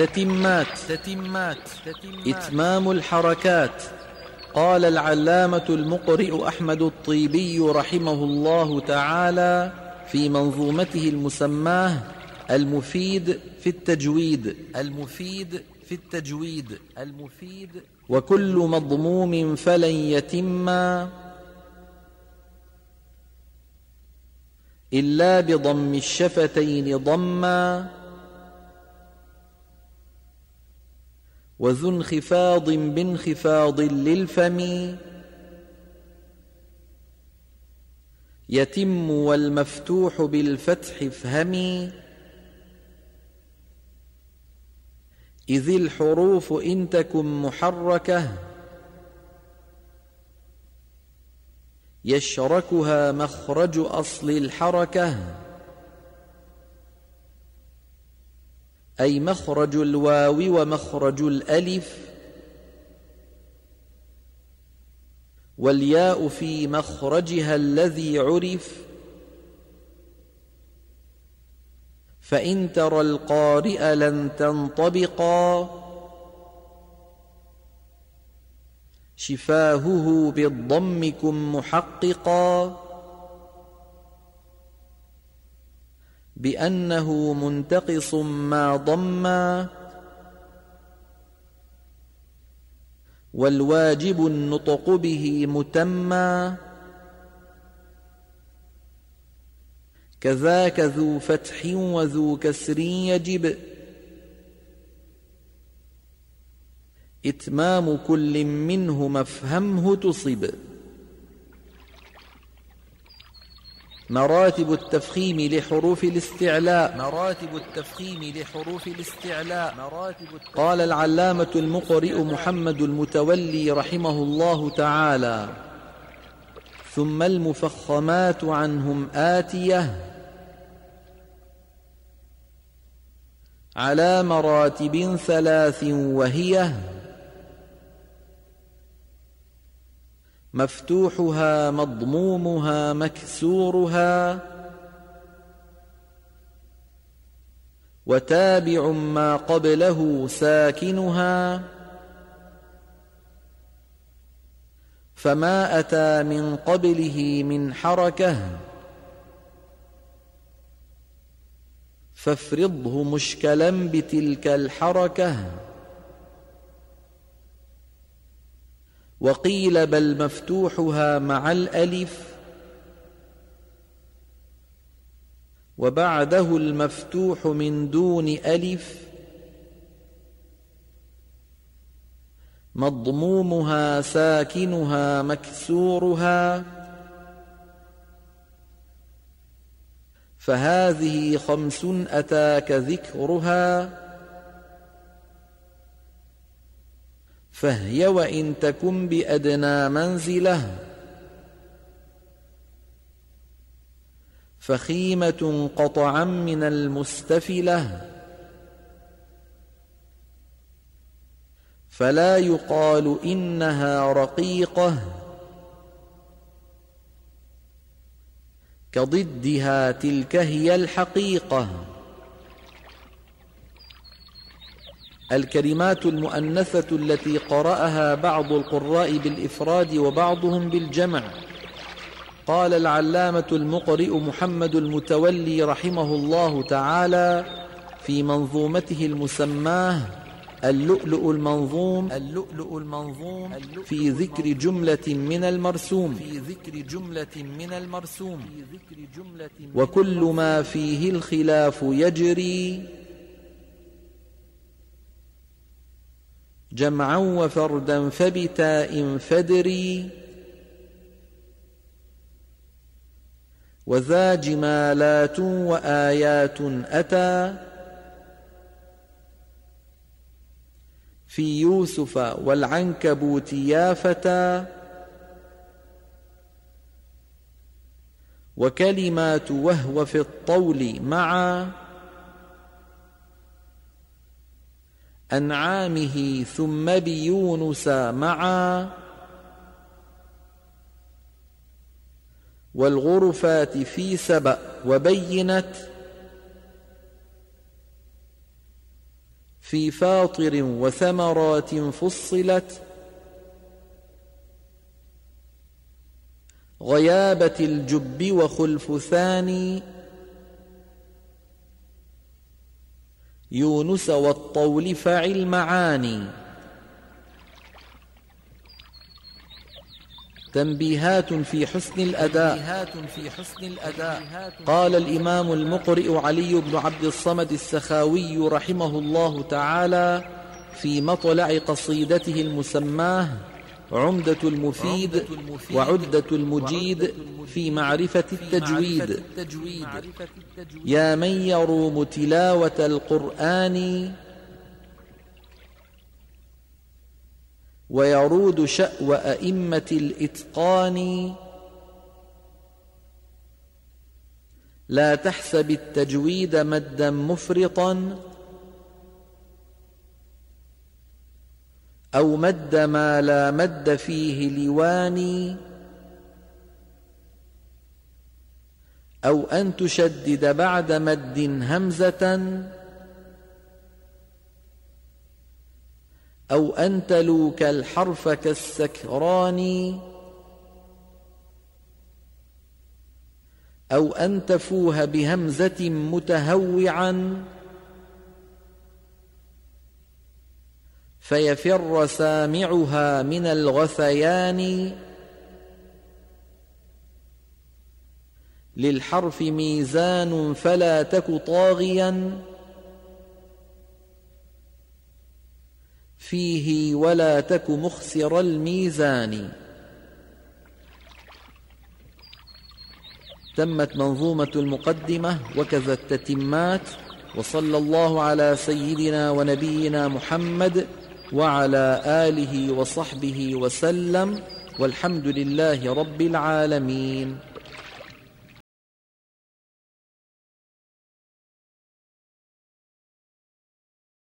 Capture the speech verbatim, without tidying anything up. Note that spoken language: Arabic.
تتمات تتمات إتمام الحركات. قال العلامة المقرئ أحمد الطيبي رحمه الله تعالى في منظومته المسماه المفيد في التجويد المفيد في التجويد المفيد وكل مضموم فلن يتم إلا بضم الشفتين ضما وذو انخفاض بانخفاض للفم يتم والمفتوح بالفتح افهمي إذ الحروف إن تكن محركة يشركها مخرج أصل الحركة أي مخرج الواو ومخرج الألف والياء في مخرجها الذي عرف فإن ترى القارئ لن تنطبقا شفاهه بالضم كن محققا بأنه منتقص ما ضما والواجب النطق به متما كذاك ذو فتح وذو كسر يجب إتمام كل منه مفهمه تصب. مراتب التفخيم لحروف الاستعلاء مراتب التفخيم لحروف الاستعلاء مراتب التفخيم. قال العلامة المقرئ محمد المتولي رحمه الله تعالى ثم المفخمات عنهم آتية على مراتب ثلاث وهي مفتوحها مضمومها مكسورها وتابع ما قبله ساكنها فما أتى من قبله من حركة فافرضه مشكلا بتلك الحركة وقيل بل مفتوحها مع الألف وبعده المفتوح من دون ألف مضمومها ساكنها مكسورها فهذه خمس أتاك ذكرها فهي وإن تكن بأدنى منزله فخيمة قطعا من المستفلة فلا يقال إنها رقيقة كضدها تلك هي الحقيقة. الكلمات المؤنثة التي قرأها بعض القراء بالإفراد وبعضهم بالجمع. قال العلامة المقرئ محمد المتولي رحمه الله تعالى في منظومته المسماه اللؤلؤ المنظوم اللؤلؤ المنظوم في ذكر جملة من المرسوم في ذكر جملة من المرسوم وكل ما فيه الخلاف يجري جمعا وفردا فبتاء فدري وذا جمالات وآيات أتى في يوسف والعنكبوت يا فتى وكلمات وهو في الطول مع أنعامه ثم بيونس معا والغرفات في سبأ وبينت في فاطر وثمرات فصلت غيابة الجب وخلف ثاني يونس والطول فعل معاني. تنبيهات في حسن الأداء. قال الإمام المقرئ علي بن عبد الصمد السخاوي رحمه الله تعالى في مطلع قصيدته المسماه عمدة المفيد وعدة المجيد في معرفة التجويد: يا من يروم تلاوة القرآن ويرود شأو أئمة الإتقان، لا تحسب التجويد مدا مفرطا أو مد ما لا مد فيه لواني، أو أن تشدد بعد مد همزة، أو أن تلوك الحرف كالسكران، أو أن تفوه بهمزة متهوعا فيفر سامعها من الغثيان، للحرف ميزان فلا تك طاغيا فيه ولا تك مخسر الميزان. تمت منظومة المقدمة وكذا التتمات، وصلى الله على سيدنا ونبينا محمد وعلى آله وصحبه وسلم، والحمد لله رب العالمين.